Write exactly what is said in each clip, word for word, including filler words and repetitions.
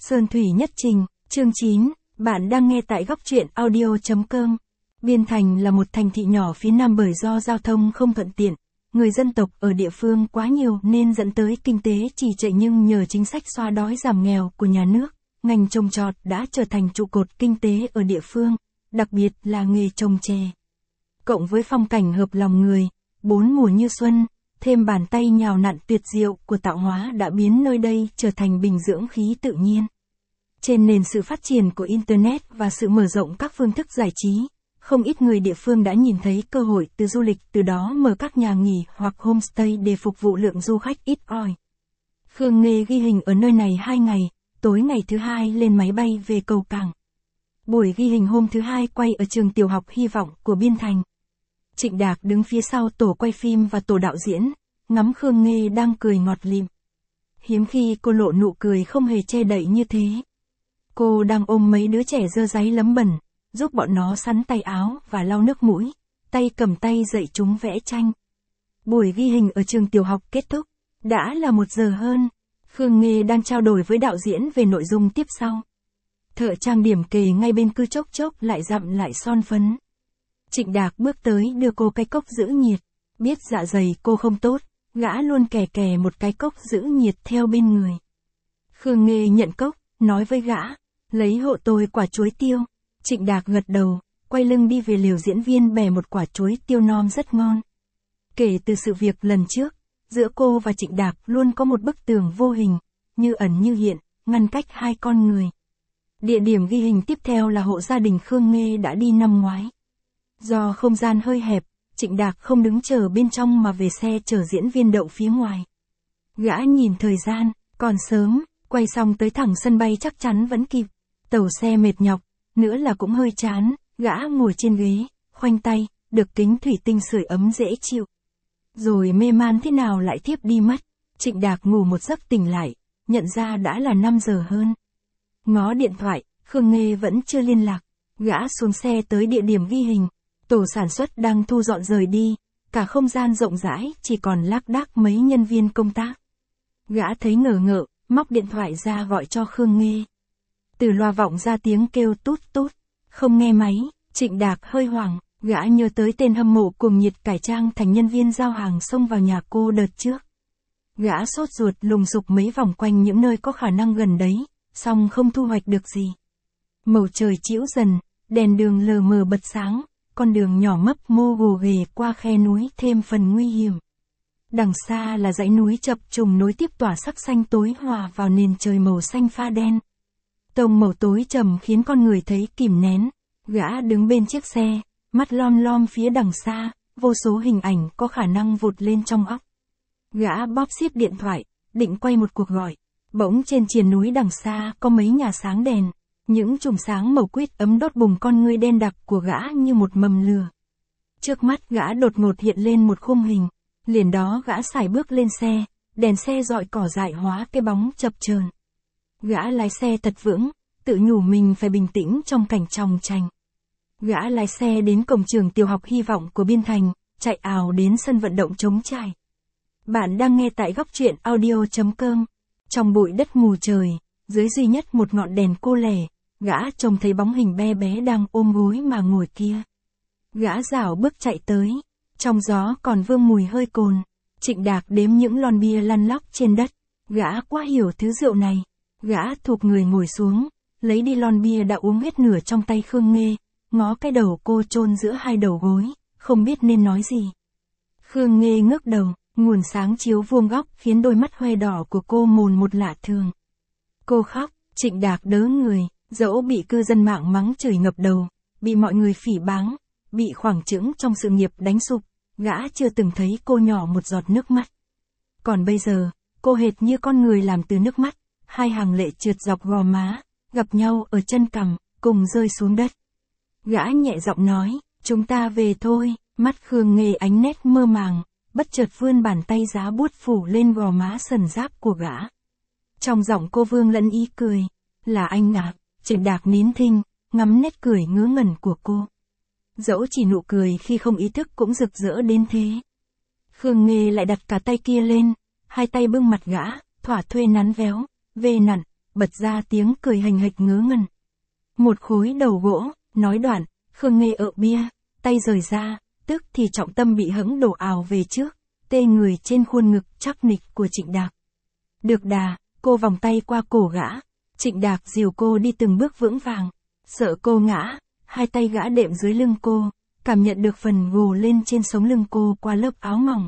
Sơn Thủy Nhất Trình, chương chín, bạn đang nghe tại góc truyện audio chấm com. Biên Thành là một thành thị nhỏ phía Nam, bởi do giao thông không thuận tiện, người dân tộc ở địa phương quá nhiều nên dẫn tới kinh tế trì trệ, nhưng nhờ chính sách xóa đói giảm nghèo của nhà nước, ngành trồng trọt đã trở thành trụ cột kinh tế ở địa phương, đặc biệt là nghề trồng chè. Cộng với phong cảnh hợp lòng người, bốn mùa như xuân, thêm bàn tay nhào nặn tuyệt diệu của tạo hóa đã biến nơi đây trở thành bình dưỡng khí tự nhiên. Trên nền sự phát triển của Internet và sự mở rộng các phương thức giải trí, không ít người địa phương đã nhìn thấy cơ hội từ du lịch, từ đó mở các nhà nghỉ hoặc homestay để phục vụ lượng du khách ít ỏi. Khương Nghê ghi hình ở nơi này hai ngày, tối ngày thứ hai lên máy bay về cầu cảng. Buổi ghi hình hôm thứ hai quay ở trường tiểu học Hy vọng của Biên Thành. Trịnh Đạc đứng phía sau tổ quay phim và tổ đạo diễn, ngắm Khương Nghê đang cười ngọt lịm. Hiếm khi cô lộ nụ cười không hề che đậy như thế. Cô đang ôm mấy đứa trẻ dơ dáy lấm bẩn, giúp bọn nó sắn tay áo và lau nước mũi, tay cầm tay dạy chúng vẽ tranh. Buổi ghi hình ở trường tiểu học kết thúc, đã là một giờ hơn. Khương Nghê đang trao đổi với đạo diễn về nội dung tiếp sau. Thợ trang điểm kề ngay bên cứ chốc chốc lại dặm lại son phấn. Trịnh Đạc bước tới đưa cô cái cốc giữ nhiệt, biết dạ dày cô không tốt, gã luôn kè kè một cái cốc giữ nhiệt theo bên người. Khương Nghê nhận cốc, nói với gã, lấy hộ tôi quả chuối tiêu. Trịnh Đạc gật đầu, quay lưng đi về lều diễn viên bẻ một quả chuối tiêu non rất ngon. Kể từ sự việc lần trước, giữa cô và Trịnh Đạc luôn có một bức tường vô hình, như ẩn như hiện, ngăn cách hai con người. Địa điểm ghi hình tiếp theo là hộ gia đình Khương Nghê đã đi năm ngoái. Do không gian hơi hẹp, Trịnh Đạc không đứng chờ bên trong mà về xe chở diễn viên đậu phía ngoài. Gã nhìn thời gian, còn sớm, quay xong tới thẳng sân bay chắc chắn vẫn kịp. Tàu xe mệt nhọc, nữa là cũng hơi chán, gã ngồi trên ghế, khoanh tay, được kính thủy tinh sưởi ấm dễ chịu. Rồi mê man thế nào lại thiếp đi mất. Trịnh Đạc ngủ một giấc tỉnh lại, nhận ra đã là năm giờ hơn. Ngó điện thoại, Khương Nghê vẫn chưa liên lạc. Gã xuống xe tới địa điểm ghi hình. Tổ sản xuất đang thu dọn rời đi, cả không gian rộng rãi chỉ còn lác đác mấy nhân viên công tác. Gã thấy ngờ ngợ, móc điện thoại ra gọi cho Khương Nghê. Từ loa vọng ra tiếng kêu tút tút, không nghe máy. Trịnh Đạc hơi hoảng, gã nhớ tới tên hâm mộ cuồng nhiệt cải trang thành nhân viên giao hàng xông vào nhà cô đợt trước. Gã sốt ruột lùng sục mấy vòng quanh những nơi có khả năng gần đấy, song không thu hoạch được gì. Màu trời chĩu dần, đèn đường lờ mờ bật sáng. Con đường nhỏ mấp mô gồ ghề qua khe núi thêm phần nguy hiểm. Đằng xa là dãy núi chập trùng nối tiếp tỏa sắc xanh tối hòa vào nền trời màu xanh pha đen. Tông màu tối trầm khiến con người thấy kìm nén. Gã đứng bên chiếc xe, mắt lom lom phía đằng xa, vô số hình ảnh có khả năng vụt lên trong óc. Gã bóp xiết điện thoại, định quay một cuộc gọi. Bỗng trên triền núi đằng xa có mấy nhà sáng đèn. Những chùm sáng màu quýt ấm đốt bùng con ngươi đen đặc của gã như một mầm lửa. Trước mắt gã đột ngột hiện lên một khung hình. Liền đó gã sải bước lên xe, đèn xe rọi cỏ dại hóa cái bóng chập chờn. Gã lái xe thật vững, tự nhủ mình phải bình tĩnh trong cảnh chòng chành. Gã lái xe đến cổng trường tiểu học Hy vọng của Biên Thành, chạy ào đến sân vận động trống trải. Bạn đang nghe tại góc truyện audio chấm com. Trong bụi đất mù trời, dưới duy nhất một ngọn đèn cô lẻ, gã trông thấy bóng hình bé bé đang ôm gối mà ngồi kia. Gã rảo bước chạy tới, trong gió còn vương mùi hơi cồn. Trịnh Đạc đếm những lon bia lăn lóc trên đất. Gã quá hiểu thứ rượu này. Gã thụp người ngồi xuống, lấy đi lon bia đã uống hết nửa trong tay Khương Nghê, ngó cái đầu cô chôn giữa hai đầu gối, không biết nên nói gì. Khương Nghê ngước đầu, nguồn sáng chiếu vuông góc khiến đôi mắt hoe đỏ của cô mồn một lạ thường. Cô khóc, Trịnh Đạc đớ người. Dẫu bị cư dân mạng mắng chửi ngập đầu, bị mọi người phỉ báng, bị khoảng trững trong sự nghiệp đánh sụp, gã chưa từng thấy cô nhỏ một giọt nước mắt. Còn bây giờ, cô hệt như con người làm từ nước mắt, hai hàng lệ trượt dọc gò má, gặp nhau ở chân cằm, cùng rơi xuống đất. Gã nhẹ giọng nói, chúng ta về thôi. Mắt Khương Nghê ánh nét mơ màng, bất chợt vươn bàn tay giá buốt phủ lên gò má sần giáp của gã. Trong giọng cô vương lẫn ý cười, là anh à. Trịnh Đạc nín thinh, ngắm nét cười ngớ ngẩn của cô. Dẫu chỉ nụ cười khi không ý thức cũng rực rỡ đến thế. Khương Nghê lại đặt cả tay kia lên, hai tay bưng mặt gã, thỏa thuê nắn véo, vê nặn, bật ra tiếng cười hành hạch ngớ ngẩn. Một khối đầu gỗ, nói đoạn, Khương Nghê ợ bia, tay rời ra, tức thì trọng tâm bị hẫng đổ ào về trước, tê người trên khuôn ngực chắc nịch của Trịnh Đạc. Được đà, cô vòng tay qua cổ gã, Trịnh Đạc dìu cô đi từng bước vững vàng, sợ cô ngã, hai tay gã đệm dưới lưng cô, cảm nhận được phần gồ lên trên sống lưng cô qua lớp áo mỏng.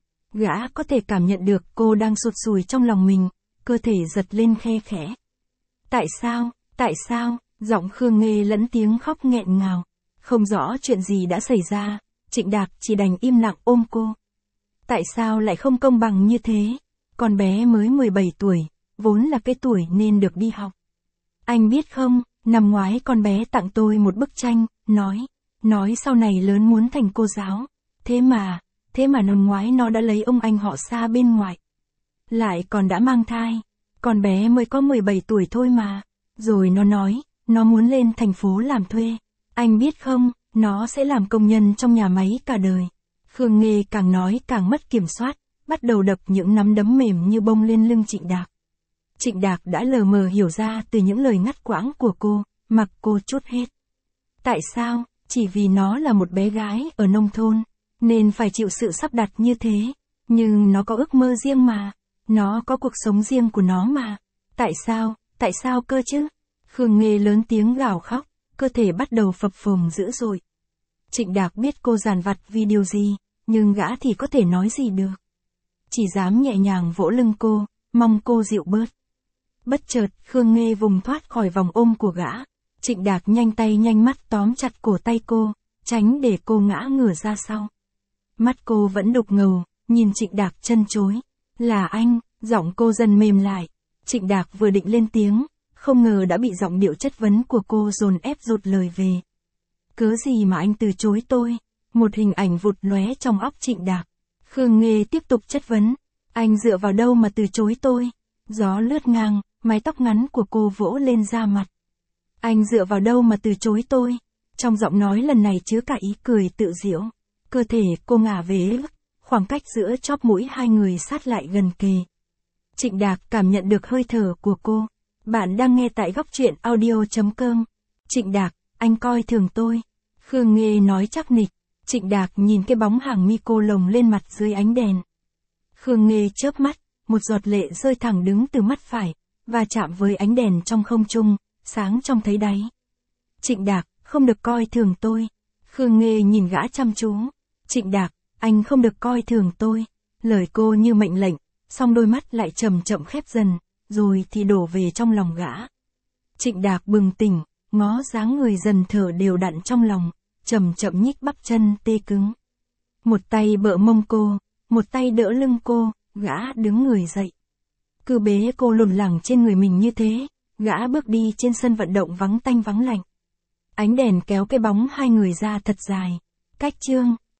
Gã có thể cảm nhận được cô đang sụt sùi trong lòng mình, cơ thể giật lên khe khẽ. Tại sao, tại sao, giọng Khương Nghê lẫn tiếng khóc nghẹn ngào. Không rõ chuyện gì đã xảy ra, Trịnh Đạc chỉ đành im lặng ôm cô. Tại sao lại không công bằng như thế? Con bé mới mười bảy tuổi, vốn là cái tuổi nên được đi học. Anh biết không, năm ngoái con bé tặng tôi một bức tranh, nói, nói sau này lớn muốn thành cô giáo. Thế mà, thế mà năm ngoái nó đã lấy ông anh họ xa bên ngoài. Lại còn đã mang thai, con bé mới có mười bảy tuổi thôi mà. Rồi nó nói, nó muốn lên thành phố làm thuê. Anh biết không, nó sẽ làm công nhân trong nhà máy cả đời. Khương Nghê càng nói càng mất kiểm soát, bắt đầu đập những nắm đấm mềm như bông lên lưng Trịnh Đạc. Trịnh Đạc đã lờ mờ hiểu ra từ những lời ngắt quãng của cô, mặc cô trút hết. Tại sao, chỉ vì nó là một bé gái ở nông thôn, nên phải chịu sự sắp đặt như thế. Nhưng nó có ước mơ riêng mà, nó có cuộc sống riêng của nó mà. Tại sao, tại sao cơ chứ? Khương Nghê lớn tiếng gào khóc, cơ thể bắt đầu phập phồng dữ dội. Trịnh Đạc biết cô giàn vặt vì điều gì, nhưng gã thì có thể nói gì được. Chỉ dám nhẹ nhàng vỗ lưng cô, mong cô dịu bớt. Bất chợt, Khương Nghê vùng thoát khỏi vòng ôm của gã. Trịnh Đạc nhanh tay nhanh mắt tóm chặt cổ tay cô, tránh để cô ngã ngửa ra sau. Mắt cô vẫn đục ngầu, nhìn Trịnh Đạc chân chối. Là anh, giọng cô dần mềm lại. Trịnh Đạc vừa định lên tiếng, không ngờ đã bị giọng điệu chất vấn của cô dồn ép rụt lời về. Cớ gì mà anh từ chối tôi? Một hình ảnh vụt lóe trong óc Trịnh Đạc. Khương Nghê tiếp tục chất vấn. Anh dựa vào đâu mà từ chối tôi? Gió lướt ngang, mái tóc ngắn của cô vỗ lên da mặt. Anh dựa vào đâu mà từ chối tôi? Trong giọng nói lần này chứa cả ý cười tự giễu. Cơ thể cô ngả về, khoảng cách giữa chóp mũi hai người sát lại gần kề. Trịnh Đạc cảm nhận được hơi thở của cô. Bạn đang nghe tại góc truyện audio chấm com. Trịnh Đạc, anh coi thường tôi. Khương Nghê nói chắc nịch. Trịnh Đạc nhìn cái bóng hàng mi cô lồng lên mặt dưới ánh đèn. Khương Nghê chớp mắt, một giọt lệ rơi thẳng đứng từ mắt phải, và chạm với ánh đèn trong không trung, sáng trong thấy đáy. Trịnh Đạc, không được coi thường tôi. Khương Nghê nhìn gã chăm chú. Trịnh Đạc, anh không được coi thường tôi. Lời cô như mệnh lệnh, song đôi mắt lại chậm chậm khép dần, rồi thì đổ về trong lòng gã. Trịnh Đạc bừng tỉnh, ngó dáng người dần thở đều đặn trong lòng, chậm chậm nhích bắp chân tê cứng. Một tay bợ mông cô, một tay đỡ lưng cô, gã đứng người dậy. Cứ bế cô lủng lẳng trên người mình như thế, gã bước đi trên sân vận động vắng tanh vắng lạnh. Ánh đèn kéo cái bóng hai người ra thật dài. Cách chương,